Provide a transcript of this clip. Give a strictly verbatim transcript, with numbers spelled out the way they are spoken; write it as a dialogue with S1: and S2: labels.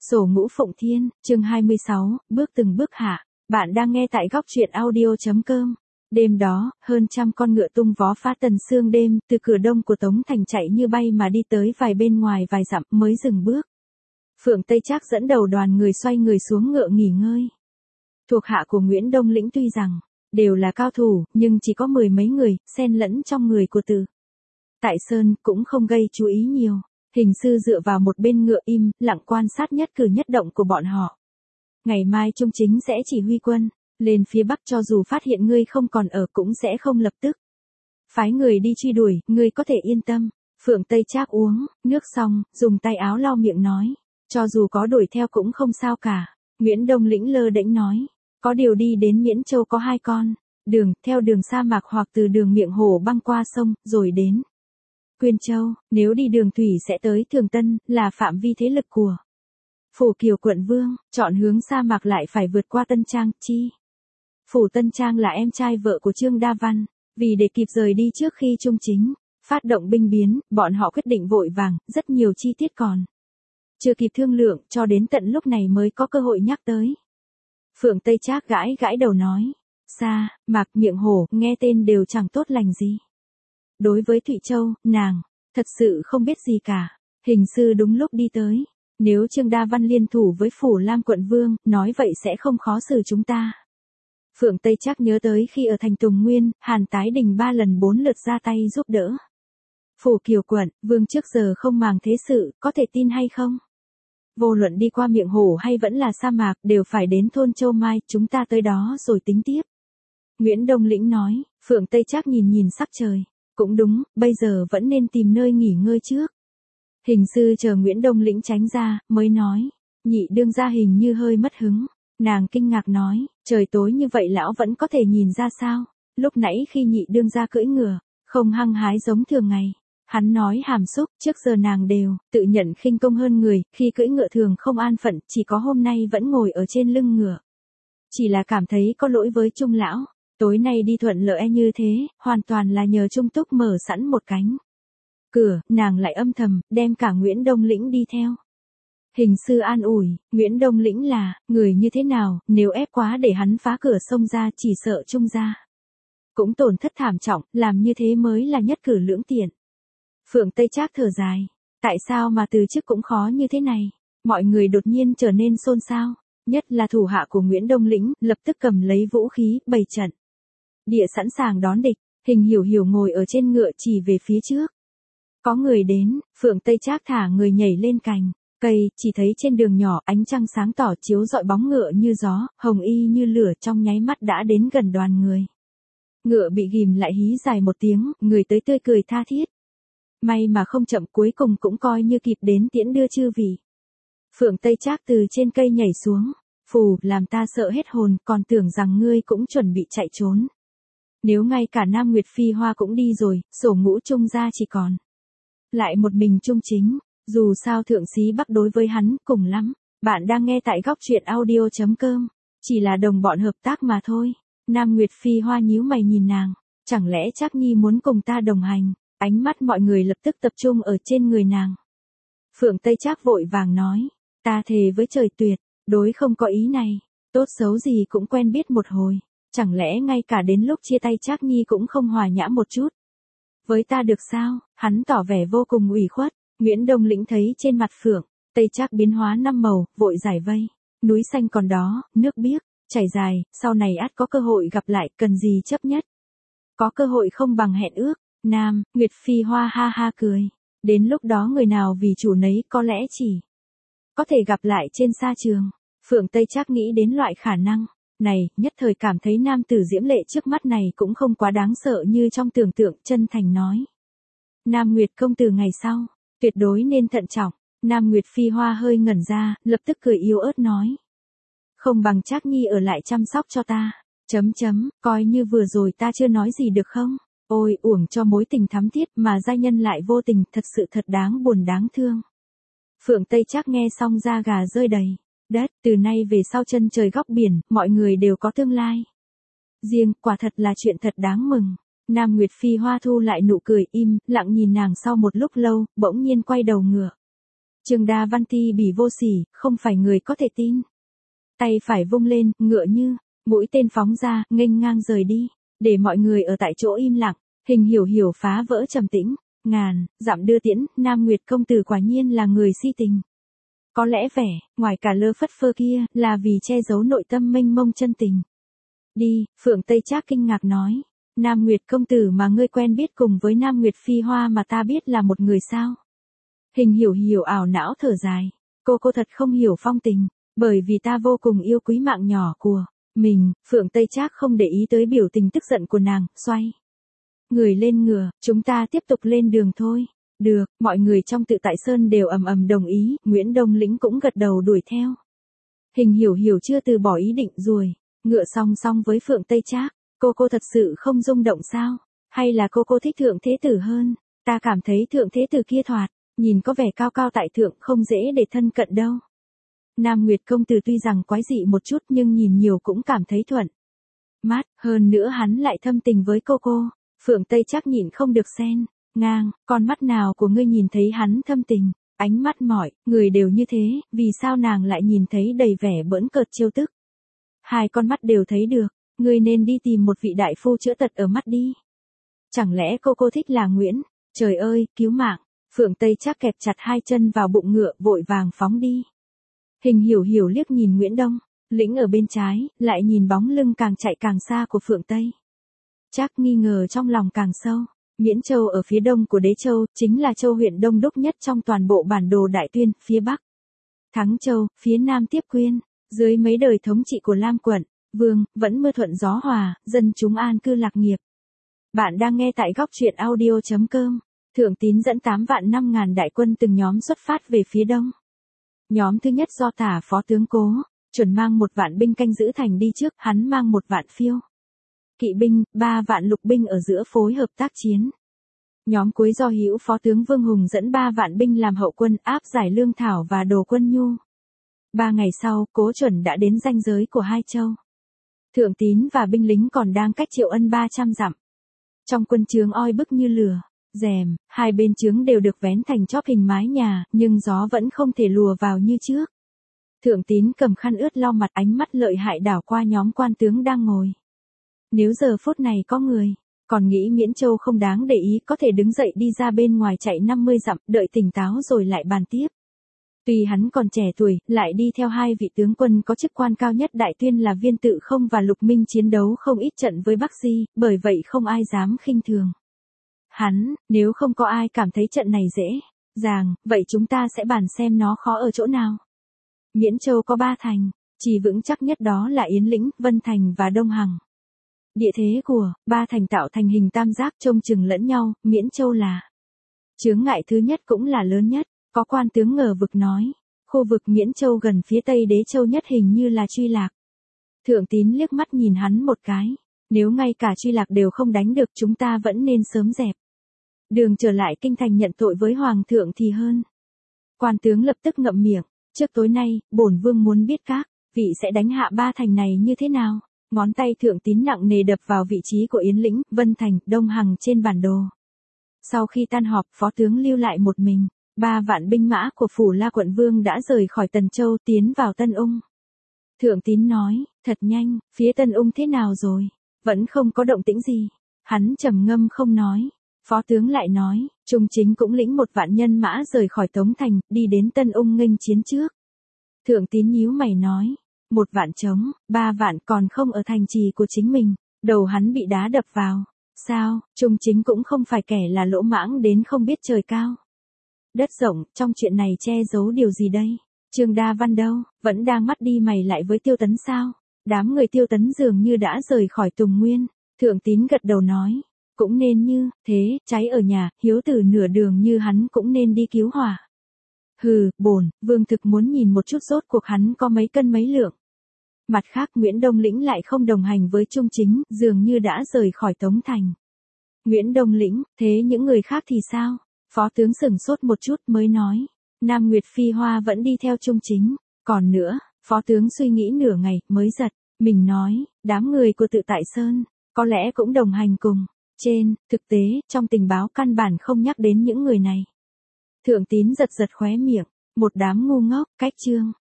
S1: Sổ ngũ Phụng Thiên, chương hai mươi sáu, bước từng bước hạ. Bạn đang nghe tại góc truyện audio.com. Đêm đó, hơn trăm con ngựa tung vó phá tần sương đêm, từ cửa đông của Tống Thành chạy như bay mà đi tới vài bên ngoài vài dặm mới dừng bước. Phượng Tây Trác dẫn đầu đoàn người xoay người xuống ngựa nghỉ ngơi. Thuộc hạ của Nguyễn Đông Lĩnh tuy rằng đều là cao thủ, nhưng chỉ có mười mấy người, xen lẫn trong người của Từ Tại Sơn cũng không gây chú ý nhiều. Hình sư dựa vào một bên ngựa im, lặng quan sát nhất cử nhất động của bọn họ. Ngày mai Trung Chính sẽ chỉ huy quân lên phía Bắc, cho dù phát hiện ngươi không còn ở cũng sẽ không lập tức phái người đi truy đuổi, ngươi có thể yên tâm. Phượng Tây Trác uống nước xong, dùng tay áo lau miệng nói, cho dù có đuổi theo cũng không sao cả. Nguyễn Đông Lĩnh lơ đễnh nói, có điều đi đến Miễn Châu có hai con đường, theo đường sa mạc hoặc từ đường Miệng Hồ băng qua sông, rồi đến Quyên Châu, nếu đi đường thủy sẽ tới Thường Tân, là phạm vi thế lực của Phủ Kiều quận Vương. Chọn hướng sa mạc lại phải vượt qua Tân Trang, chi Phủ Tân Trang là em trai vợ của Trương Đa Văn. Vì để kịp rời đi trước khi Trung Chính phát động binh biến, bọn họ quyết định vội vàng, rất nhiều chi tiết còn chưa kịp thương lượng, cho đến tận lúc này mới có cơ hội nhắc tới. Phượng Tây Trác gãi gãi đầu nói, Sa Mạc, Miệng Hổ, nghe tên đều chẳng tốt lành gì. Đối với Thụy Châu, nàng thật sự không biết gì cả. Hình sư đúng lúc đi tới. Nếu Trương Đa Văn liên thủ với Phủ Lam quận Vương, nói vậy sẽ không khó xử chúng ta. Phượng Tây Trác nhớ tới khi ở thành Tùng Nguyên, Hàn Tái Đình ba lần bốn lượt ra tay giúp đỡ Phủ Kiều quận Vương trước giờ không màng thế sự, có thể tin hay không? Vô luận đi qua Miệng Hổ hay vẫn là sa mạc, đều phải đến thôn Châu Mai, chúng ta tới đó rồi tính tiếp. Nguyễn Đông Lĩnh nói. Phượng Tây Trác nhìn nhìn sắc trời. Cũng đúng, bây giờ vẫn nên tìm nơi nghỉ ngơi trước. Hình sư chờ Nguyễn Đông Lĩnh tránh ra, mới nói, nhị đương gia hình như hơi mất hứng. Nàng kinh ngạc nói, trời tối như vậy lão vẫn có thể nhìn ra sao? Lúc nãy khi nhị đương gia cưỡi ngựa, không hăng hái giống thường ngày. Hắn nói hàm xúc, trước giờ nàng đều tự nhận khinh công hơn người, khi cưỡi ngựa thường không an phận, chỉ có hôm nay vẫn ngồi ở trên lưng ngựa. Chỉ là cảm thấy có lỗi với Trung lão. Tối nay đi thuận lợi như thế, hoàn toàn là nhờ Trung Túc mở sẵn một cánh cửa, nàng lại âm thầm, đem cả Nguyễn Đông Lĩnh đi theo. Hình sư an ủi, Nguyễn Đông Lĩnh là người như thế nào, nếu ép quá để hắn phá cửa xông ra, chỉ sợ Trung gia cũng tổn thất thảm trọng, làm như thế mới là nhất cử lưỡng tiện. Phượng Tây Trác thở dài, tại sao mà từ chức cũng khó như thế này? Mọi người đột nhiên trở nên xôn xao, nhất là thủ hạ của Nguyễn Đông Lĩnh, lập tức cầm lấy vũ khí, bày trận địa sẵn sàng đón địch. Hình Hiểu Hiểu ngồi ở trên ngựa chỉ về phía trước. Có người đến. Phượng Tây Trác thả người nhảy lên cành cây, chỉ thấy trên đường nhỏ ánh trăng sáng tỏ chiếu rọi bóng ngựa như gió, hồng y như lửa, trong nháy mắt đã đến gần đoàn người. Ngựa bị ghìm lại hí dài một tiếng, người tới tươi cười tha thiết. May mà không chậm, cuối cùng cũng coi như kịp đến tiễn đưa chư vị. Phượng Tây Trác từ trên cây nhảy xuống. Phù, làm ta sợ hết hồn, còn tưởng rằng ngươi cũng chuẩn bị chạy trốn. Nếu ngay cả Nam Nguyệt Phi Hoa cũng đi rồi, sổ ngũ Trung gia chỉ còn lại một mình Trung Chính. Dù sao thượng sĩ Bắc đối với hắn, cùng lắm. Bạn đang nghe tại góc truyện audio.com. Chỉ là đồng bọn hợp tác mà thôi. Nam Nguyệt Phi Hoa nhíu mày nhìn nàng. Chẳng lẽ Trác Nhi muốn cùng ta đồng hành? Ánh mắt mọi người lập tức tập trung ở trên người nàng. Phượng Tây Trác vội vàng nói, ta thề với trời tuyệt đối không có ý này. Tốt xấu gì cũng quen biết một hồi. Chẳng lẽ ngay cả đến lúc chia tay Trác Nhi cũng không hòa nhã một chút với ta được sao? Hắn tỏ vẻ vô cùng ủy khuất. Nguyễn Đông Lĩnh thấy trên mặt Phượng Tây Trác biến hóa năm màu, vội giải vây. Núi xanh còn đó, nước biếc chảy dài, sau này ắt có cơ hội gặp lại, cần gì chấp nhất. Có cơ hội không bằng hẹn ước. Nam Nguyệt Phi Hoa ha ha cười. Đến lúc đó người nào vì chủ nấy, có lẽ chỉ có thể gặp lại trên sa trường. Phượng Tây Trác nghĩ đến loại khả năng này, nhất thời cảm thấy nam tử diễm lệ trước mắt này cũng không quá đáng sợ như trong tưởng tượng, chân thành nói. Nam Nguyệt công tử ngày sau, tuyệt đối nên thận trọng. Nam Nguyệt Phi Hoa hơi ngẩn ra, lập tức cười yếu ớt nói. Không bằng Trác Nhi ở lại chăm sóc cho ta. Chấm chấm, coi như vừa rồi ta chưa nói gì được không? Ôi, uổng cho mối tình thắm thiết mà giai nhân lại vô tình, thật sự thật đáng buồn đáng thương. Phượng Tây Trác nghe xong da gà rơi đầy đất, từ nay về sau chân trời góc biển, mọi người đều có tương lai riêng, quả thật là chuyện thật đáng mừng. Nam Nguyệt Phi Hoa thu lại nụ cười, im lặng nhìn nàng sau một lúc lâu, bỗng nhiên quay đầu ngựa Trương Đa Văn Ti bỉ vô sỉ, không phải người có thể tin. Tay phải vung lên, ngựa như mũi tên phóng ra, nghênh ngang rời đi, để mọi người ở tại chỗ im lặng. Hình Hiểu Hiểu phá vỡ trầm tĩnh, ngàn dặm đưa tiễn, Nam Nguyệt công tử quả nhiên là người si tình. Có lẽ vẻ ngoài cả lơ phất phơ kia là vì che giấu nội tâm mênh mông chân tình. Đi, Phượng Tây Trác kinh ngạc nói, Nam Nguyệt công tử mà ngươi quen biết cùng với Nam Nguyệt Phi Hoa mà ta biết là một người sao? Hình Hiểu Hiểu ảo não thở dài, cô cô thật không hiểu phong tình, bởi vì ta vô cùng yêu quý mạng nhỏ của mình. Phượng Tây Trác không để ý tới biểu tình tức giận của nàng, xoay người lên ngựa, chúng ta tiếp tục lên đường thôi. Được, mọi người trong Tự Tại Sơn đều ầm ầm đồng ý, Nguyễn Đông Lĩnh cũng gật đầu đuổi theo. Hình Hiểu Hiểu chưa từ bỏ ý định rồi, ngựa song song với Phượng Tây Trác, cô cô thật sự không rung động sao? Hay là cô cô thích Thượng Thế Tử hơn? Ta cảm thấy Thượng Thế Tử kia thoạt nhìn có vẻ cao cao tại thượng, không dễ để thân cận đâu. Nam Nguyệt công tử tuy rằng quái dị một chút nhưng nhìn nhiều cũng cảm thấy thuận mát, hơn nữa hắn lại thâm tình với cô cô. Phượng Tây Trác nhịn không được xen ngang, con mắt nào của ngươi nhìn thấy hắn thâm tình? Ánh mắt mọi người đều như thế, vì sao nàng lại nhìn thấy đầy vẻ bỡn cợt trêu tức? Hai con mắt đều thấy được, ngươi nên đi tìm một vị đại phu chữa tật ở mắt đi. Chẳng lẽ cô cô thích là Nguyễn? Trời ơi, cứu mạng! Phượng Tây Trác kẹp chặt hai chân vào bụng ngựa, vội vàng phóng đi. Hình Hiểu Hiểu liếc nhìn Nguyễn Đông Lĩnh ở bên trái, lại nhìn bóng lưng càng chạy càng xa của Phượng Tây Trác, nghi ngờ trong lòng càng sâu. Miễn Châu ở phía đông của Đế Châu, chính là châu huyện đông đúc nhất trong toàn bộ bản đồ Đại Tuyên, phía bắc Thắng Châu, phía nam tiếp Quyên. Dưới mấy đời thống trị của Lam quận Vương, vẫn mưa thuận gió hòa, dân chúng an cư lạc nghiệp. Bạn đang nghe tại góc truyện audio chấm com. Thượng Tín dẫn tám vạn năm ngàn đại quân từng nhóm xuất phát về phía đông. Nhóm thứ nhất do Tả Phó tướng Cố Chuẩn mang một vạn binh canh giữ thành đi trước, hắn mang một vạn phiêu kỵ binh, ba vạn lục binh ở giữa phối hợp tác chiến. Nhóm cuối do Hữu Phó tướng Vương Hùng dẫn ba vạn binh làm hậu quân, áp giải lương thảo và đồ quân nhu. Ba ngày sau, Cố Chuẩn đã đến ranh giới của hai châu. Thượng Tín và binh lính còn đang cách Triệu Ân ba trăm dặm. Trong quân trướng oi bức như lửa, rèm, hai bên trướng đều được vén thành chóp hình mái nhà, nhưng gió vẫn không thể lùa vào như trước. Thượng Tín cầm khăn ướt lau mặt, ánh mắt lợi hại đảo qua nhóm quan tướng đang ngồi. Nếu giờ phút này có người còn nghĩ Miễn Châu không đáng để ý, có thể đứng dậy đi ra bên ngoài chạy năm mươi dặm, đợi tỉnh táo rồi lại bàn tiếp. Tuy hắn còn trẻ tuổi, lại đi theo hai vị tướng quân có chức quan cao nhất Đại Tuyên là Viên Tự Không và Lục Minh, chiến đấu không ít trận với Bắc Di, bởi vậy không ai dám khinh thường hắn. Nếu không có ai cảm thấy trận này dễ dàng, vậy chúng ta sẽ bàn xem nó khó ở chỗ nào. Miễn Châu có ba thành, chỉ vững chắc nhất đó là Yến Lĩnh, Vân Thành và Đông Hằng. Địa thế của ba thành tạo thành hình tam giác trông chừng lẫn nhau, Miễn Châu là chướng ngại thứ nhất cũng là lớn nhất. Có quan tướng ngờ vực nói, khu vực Miễn Châu gần phía tây Đế Châu nhất hình như là Truy Lạc. Thượng Tín liếc mắt nhìn hắn một cái, nếu ngay cả Truy Lạc đều không đánh được, chúng ta vẫn nên sớm dẹp đường trở lại kinh thành nhận tội với hoàng thượng thì hơn. Quan tướng lập tức ngậm miệng, trước tối nay, bổn vương muốn biết các vị sẽ đánh hạ ba thành này như thế nào. Ngón tay Thượng Tín nặng nề đập vào vị trí của Yến Lĩnh, Vân Thành, Đông Hằng trên bản đồ. Sau khi tan họp, phó tướng lưu lại một mình. Ba vạn binh mã của Phủ La quận Vương đã rời khỏi Tần Châu, tiến vào Tân Ung. Thượng Tín nói, thật nhanh, phía Tân Ung thế nào rồi? Vẫn không có động tĩnh gì. Hắn trầm ngâm không nói. Phó tướng lại nói, Trung Chính cũng lĩnh một vạn nhân mã rời khỏi Tống Thành, đi đến Tân Ung nghênh chiến trước. Thượng Tín nhíu mày nói, một vạn trống, ba vạn còn không ở thành trì của chính mình. Đầu hắn bị đá đập vào. Sao, Trung Chính cũng không phải kẻ là lỗ mãng đến không biết trời cao đất rộng, trong chuyện này che giấu điều gì đây? Trương Đa Văn đâu, vẫn đang mắt đi mày lại với Tiêu Tấn sao? Đám người Tiêu Tấn dường như đã rời khỏi Tùng Nguyên. Thượng Tín gật đầu nói, cũng nên như thế, cháy ở nhà, hiếu tử nửa đường như hắn cũng nên đi cứu hỏa. Hừ, bổn vương thực muốn nhìn một chút rốt cuộc hắn có mấy cân mấy lượng. Mặt khác, Nguyễn Đông Lĩnh lại không đồng hành với Trung Chính, dường như đã rời khỏi Tống Thành. Nguyễn Đông Lĩnh, thế những người khác thì sao? Phó tướng sửng sốt một chút mới nói, Nam Nguyệt Phi Hoa vẫn đi theo Trung Chính. Còn nữa, phó tướng suy nghĩ nửa ngày, mới giật mình nói, đám người của Tự Tại Sơn, có lẽ cũng đồng hành cùng. Trên thực tế, trong tình báo căn bản không nhắc đến những người này. Thượng Tín giật giật khóe miệng, Một đám ngu ngốc, cách chương.